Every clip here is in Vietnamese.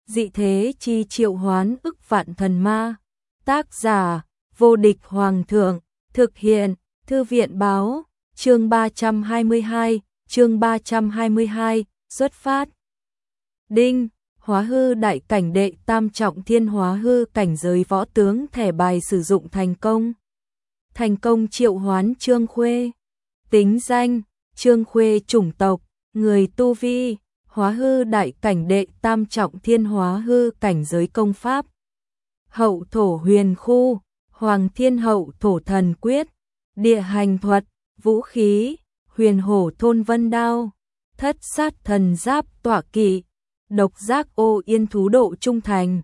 dị thế chi triệu hoán ức vạn thần ma. Tác giả, vô địch hoàng thượng, thực hiện, thư viện báo, chương 322, xuất phát. Đinh, hóa hư đại cảnh đệ tam trọng thiên hóa hư cảnh giới võ tướng thẻ bài sử dụng thành công. Thành công triệu hoán Trương Khuê. Tính danh, Trương Khuê chủng tộc, người tu vi, hóa hư đại cảnh đệ tam trọng thiên hóa hư cảnh giới công pháp. Hậu thổ huyền khu, Hoàng Thiên Hậu thổ thần quyết, địa hành thuật, vũ khí, huyền hổ thôn vân đao, thất sát thần giáp tọa kỵ, độc giác ô yên thú độ trung thành,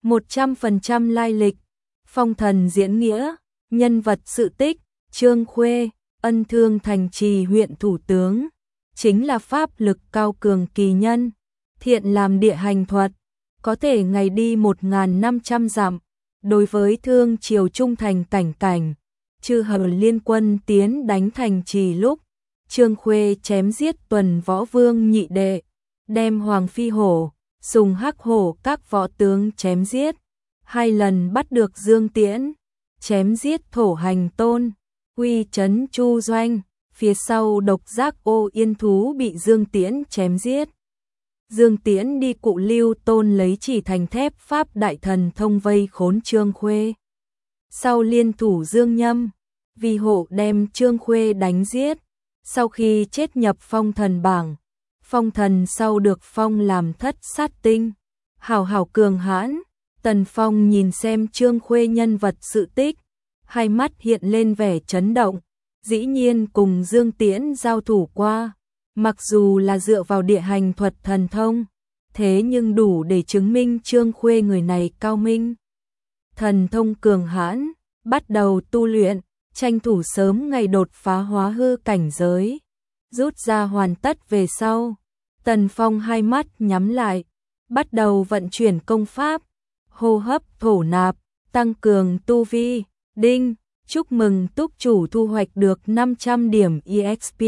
100% lai lịch, phong thần diễn nghĩa, nhân vật sự tích, Trương Khuê, Ân Thương Thành Trì huyện thủ tướng, chính là pháp lực cao cường kỳ nhân, thiện làm địa hành thuật, có thể ngày đi 1.500 dặm, đối với thương triều trung thành cảnh cảnh, chư hầu liên quân tiến đánh thành trì lúc, Trương Khuê chém giết Tuần Võ Vương nhị đệ, đem Hoàng Phi Hổ, Sùng Hắc Hổ các võ tướng chém giết, 2 lần bắt được Dương Tiễn, chém giết Thổ Hành Tôn, uy trấn Chu Doanh, phía sau độc giác ô yên thú bị Dương Tiễn chém giết. Dương Tiễn đi Cụ Lưu Tôn lấy chỉ thành thép pháp đại thần thông vây khốn Trương Khuê. Sau liên thủ Dương Nhâm, vì hộ đem Trương Khuê đánh giết, sau khi chết nhập phong thần bảng, phong thần sau được phong làm thất sát tinh, hảo hảo cường hãn. Tần Phong nhìn xem Trương Khuê nhân vật sự tích, hai mắt hiện lên vẻ chấn động, dĩ nhiên cùng Dương Tiễn giao thủ qua, mặc dù là dựa vào địa hành thuật thần thông, thế nhưng đủ để chứng minh Trương Khuê người này cao minh. Thần thông cường hãn, bắt đầu tu luyện, tranh thủ sớm ngày đột phá hóa hư cảnh giới, rút ra hoàn tất về sau. Tần Phong hai mắt nhắm lại, bắt đầu vận chuyển công pháp, hô hấp thổ nạp, tăng cường tu vi. Đinh, chúc mừng túc chủ thu hoạch được 500 điểm EXP.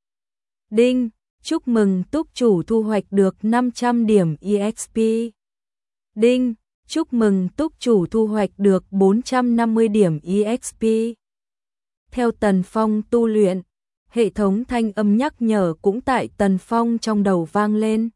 Đinh, chúc mừng túc chủ thu hoạch được 500 điểm EXP. Đinh, chúc mừng túc chủ thu hoạch được 450 điểm EXP. Theo Tần Phong tu luyện, hệ thống thanh âm nhắc nhở cũng tại Tần Phong trong đầu vang lên.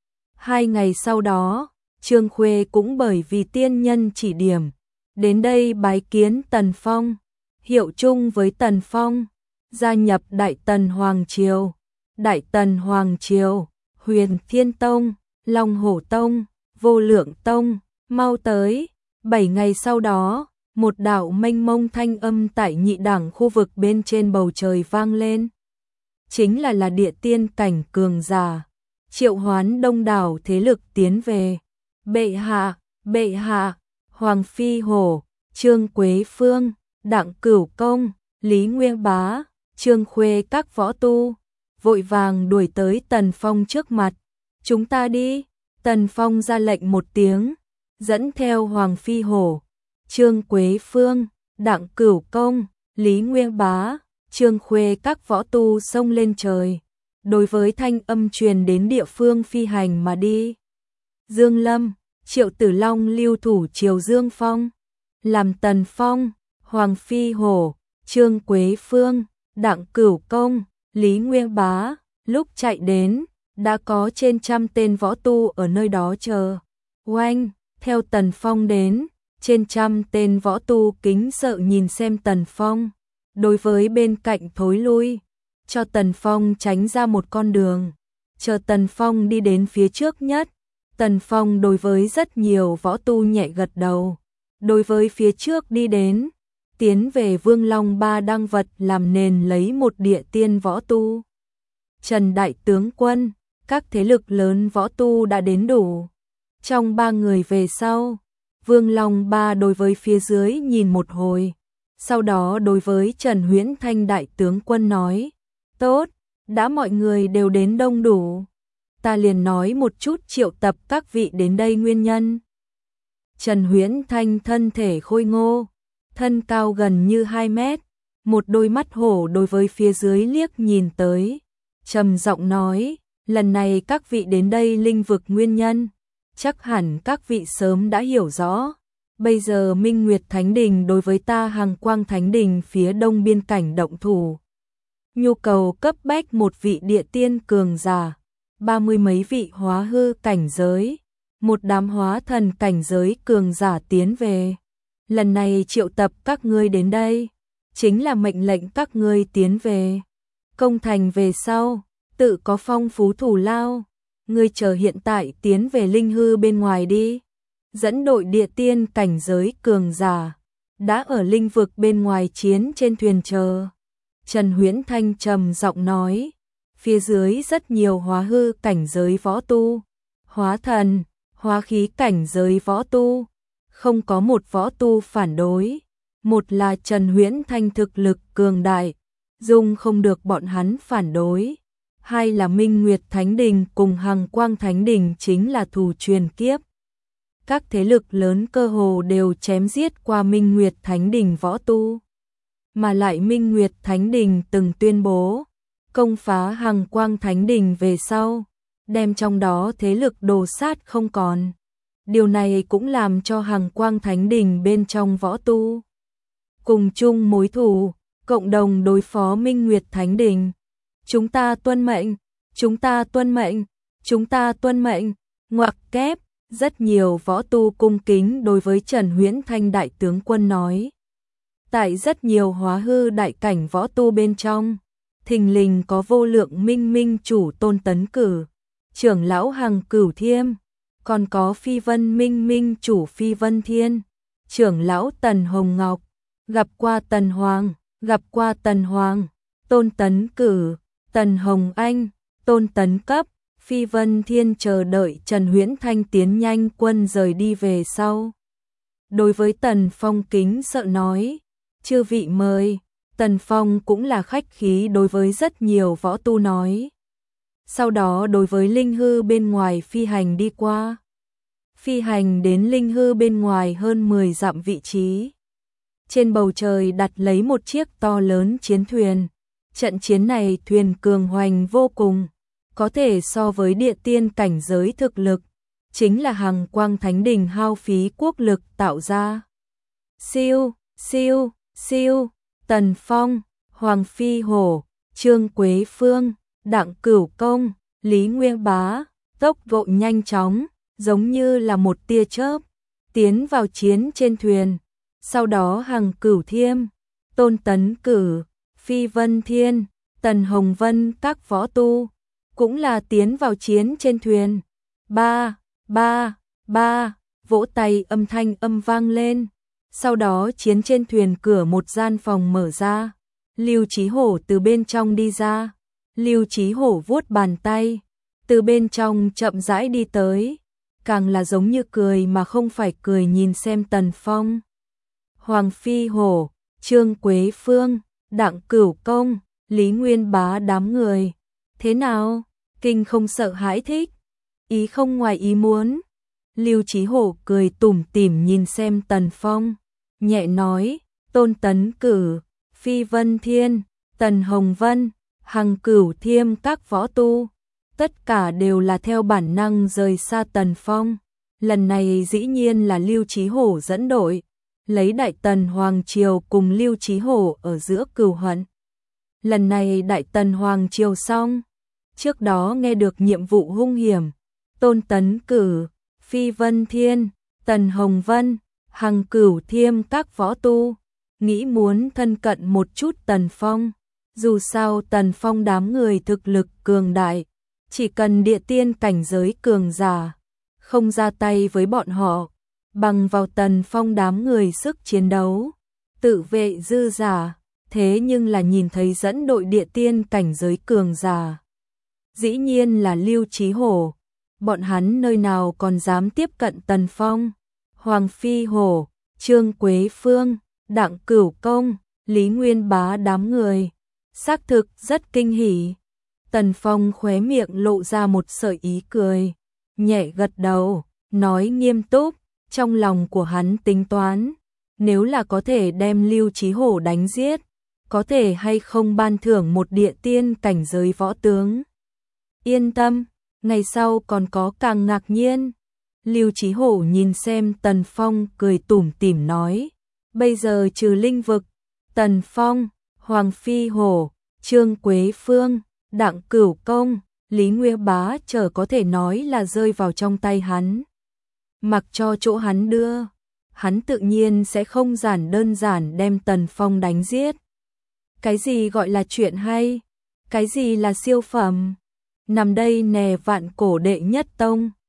2 ngày sau đó, Trương Khuê cũng bởi vì tiên nhân chỉ điểm, đến đây bái kiến Tần Phong, hiệu chung với Tần Phong, gia nhập Đại Tần Hoàng Triều. Đại Tần Hoàng Triều, Huyền Thiên Tông, Long Hổ Tông, Vô Lượng Tông, mau tới. 7 ngày sau đó, một đạo mênh mông thanh âm tại nhị đẳng khu vực bên trên bầu trời vang lên. Chính là địa tiên cảnh cường giả, triệu hoán đông đảo thế lực tiến về. Bệ hạ, Hoàng Phi Hổ, Trương Quế Phương, Đặng Cửu Công, Lý Nguyên Bá, Trương Khuê các võ tu, vội vàng đuổi tới Tần Phong trước mặt. Chúng ta đi. Tần Phong ra lệnh một tiếng, dẫn theo Hoàng Phi Hổ, Trương Quế Phương, Đặng Cửu Công, Lý Nguyên Bá, Trương Khuê các võ tu xông lên trời, đối với thanh âm truyền đến địa phương phi hành mà đi. Dương Lâm, Triệu Tử Long lưu thủ Triều Dương Phong, làm Tần Phong, Hoàng Phi Hổ, Trương Quế Phương, Đặng Cửu Công, Lý Nguyên Bá, lúc chạy đến, đã có trên 100 tên võ tu ở nơi đó chờ. Oanh, theo Tần Phong đến, trên 100 tên võ tu kính sợ nhìn xem Tần Phong, đối với bên cạnh thối lui, cho Tần Phong tránh ra một con đường. Chờ Tần Phong đi đến phía trước nhất, Tần Phong đối với rất nhiều võ tu nhẹ gật đầu, đối với phía trước đi đến, tiến về Vương Long Ba Đăng Vật làm nền lấy một địa tiên võ tu. Trần Đại Tướng Quân, các thế lực lớn võ tu đã đến đủ. Trong 3 người về sau, Vương Long Ba đối với phía dưới nhìn một hồi, sau đó đối với Trần Huyễn Thanh Đại Tướng Quân nói, tốt, đã mọi người đều đến đông đủ, ta liền nói một chút triệu tập các vị đến đây nguyên nhân. Trần Huyễn Thanh thân thể khôi ngô, thân cao gần như 2 mét, một đôi mắt hổ đối với phía dưới liếc nhìn tới, trầm giọng nói, lần này các vị đến đây linh vực nguyên nhân, chắc hẳn các vị sớm đã hiểu rõ. Bây giờ Minh Nguyệt Thánh Đình đối với ta Hằng Quang Thánh Đình phía đông biên cảnh động thủ. Nhu cầu cấp bách một vị địa tiên cường giả, 30 mấy vị hóa hư cảnh giới, một đám hóa thần cảnh giới cường giả tiến về. Lần này triệu tập các ngươi đến đây, chính là mệnh lệnh các ngươi tiến về. Công thành về sau, tự có phong phú thù lao, ngươi chờ hiện tại tiến về linh hư bên ngoài đi. Dẫn đội địa tiên cảnh giới cường giả, đã ở linh vực bên ngoài chiến trên thuyền chờ. Trần Huyễn Thanh trầm giọng nói, phía dưới rất nhiều hóa hư cảnh giới võ tu, hóa thần, hóa khí cảnh giới võ tu, không có một võ tu phản đối. Một là Trần Huyễn Thanh thực lực cường đại, dung không được bọn hắn phản đối. Hai là Minh Nguyệt Thánh Đình cùng Hằng Quang Thánh Đình chính là thù truyền kiếp. Các thế lực lớn cơ hồ đều chém giết qua Minh Nguyệt Thánh Đình võ tu. Mà lại Minh Nguyệt Thánh Đình từng tuyên bố, công phá Hằng Quang Thánh Đình về sau, đem trong đó thế lực đồ sát không còn. Điều này cũng làm cho Hằng Quang Thánh Đình bên trong võ tu cùng chung mối thù, cộng đồng đối phó Minh Nguyệt Thánh Đình. Chúng ta tuân mệnh, chúng ta tuân mệnh, chúng ta tuân mệnh, ngoặc kép, rất nhiều võ tu cung kính đối với Trần Huyễn Thanh đại tướng quân nói. Tại rất nhiều hóa hư đại cảnh võ tu bên trong, thình lình có vô lượng minh minh chủ Tôn Tấn Cử, trưởng lão Hằng Cửu Thiêm, còn có phi vân minh minh chủ Phi Vân Thiên, trưởng lão Tần Hồng Ngọc, gặp qua Tần Hoàng, gặp qua Tần Hoàng, Tôn Tấn Cử, Tần Hồng Anh, Tôn Tấn Cấp, Phi Vân Thiên chờ đợi Trần Huyễn Thanh tiến nhanh quân rời đi về sau. Đối với Tần Phong kính sợ nói, chư vị mời. Tần Phong cũng là khách khí đối với rất nhiều võ tu nói. Sau đó đối với linh hư bên ngoài phi hành đi qua. Phi hành đến linh hư bên ngoài hơn 10 dặm vị trí. Trên bầu trời đặt lấy một chiếc to lớn chiến thuyền. Trận chiến này thuyền cường hoành vô cùng, có thể so với địa tiên cảnh giới thực lực, chính là Hằng Quang Thánh Đình hao phí quốc lực tạo ra. Siêu, siêu, siêu, Tần Phong, Hoàng Phi Hổ, Trương Quế Phương, Đặng Cửu Công, Lý Nguyên Bá, tốc độ nhanh chóng, giống như là một tia chớp, tiến vào chiến trên thuyền. Sau đó Hằng Cửu Thiêm, Tôn Tấn Cử, Phi Vân Thiên, Tần Hồng Vân các võ tu, cũng là tiến vào chiến trên thuyền. Ba, ba, ba, vỗ tay âm thanh âm vang lên. Sau đó chiến trên thuyền cửa một gian phòng mở ra. Lưu Chí Hổ từ bên trong đi ra. Lưu Chí Hổ vuốt bàn tay, từ bên trong chậm rãi đi tới, càng là giống như cười mà không phải cười nhìn xem Tần Phong. Hoàng Phi Hổ, Trương Quế Phương, Đặng Cửu Công, Lý Nguyên Bá đám người. Thế nào? Kinh không sợ hãi thích? Ý không ngoài ý muốn? Lưu Chí Hổ cười tủm tỉm nhìn xem Tần Phong, nhẹ nói, Tôn Tấn Cử, Phi Vân Thiên, Tần Hồng Vân, Hằng Cửu Thiêm các võ tu, tất cả đều là theo bản năng rời xa Tần Phong. Lần này dĩ nhiên là Lưu Chí Hổ dẫn đội, lấy Đại Tần Hoàng Triều cùng Lưu Chí Hổ ở giữa cừu hận. Lần này Đại Tần Hoàng Triều xong, trước đó nghe được nhiệm vụ hung hiểm, Tôn Tấn Cử, Phi Vân Thiên, Tần Hồng Vân, Hằng Cửu Thiêm các võ tu, nghĩ muốn thân cận một chút Tần Phong. Dù sao Tần Phong đám người thực lực cường đại, chỉ cần địa tiên cảnh giới cường giả, không ra tay với bọn họ, bằng vào Tần Phong đám người sức chiến đấu, tự vệ dư giả. Thế nhưng là nhìn thấy dẫn đội địa tiên cảnh giới cường giả, dĩ nhiên là Lưu Chí Hổ, bọn hắn nơi nào còn dám tiếp cận Tần Phong. Hoàng Phi Hổ, Trương Quế Phương, Đặng Cửu Công, Lý Nguyên Bá đám người, xác thực rất kinh hỉ. Tần Phong khóe miệng lộ ra một sợi ý cười, nhẹ gật đầu, nói nghiêm túc, trong lòng của hắn tính toán, nếu là có thể đem Lưu Chí Hổ đánh giết, có thể hay không ban thưởng một địa tiên cảnh giới võ tướng. Yên tâm, ngày sau còn có càng ngạc nhiên. Lưu Chí Hổ nhìn xem Tần Phong cười tủm tỉm nói, bây giờ trừ linh vực, Tần Phong, Hoàng Phi Hổ, Trương Quế Phương, Đặng Cửu Công, Lý Nguyên Bá chờ có thể nói là rơi vào trong tay hắn. Mặc cho chỗ hắn đưa, hắn tự nhiên sẽ không đơn giản đem Tần Phong đánh giết. Cái gì gọi là chuyện hay? Cái gì là siêu phẩm? Nằm đây nè vạn cổ đệ nhất tông.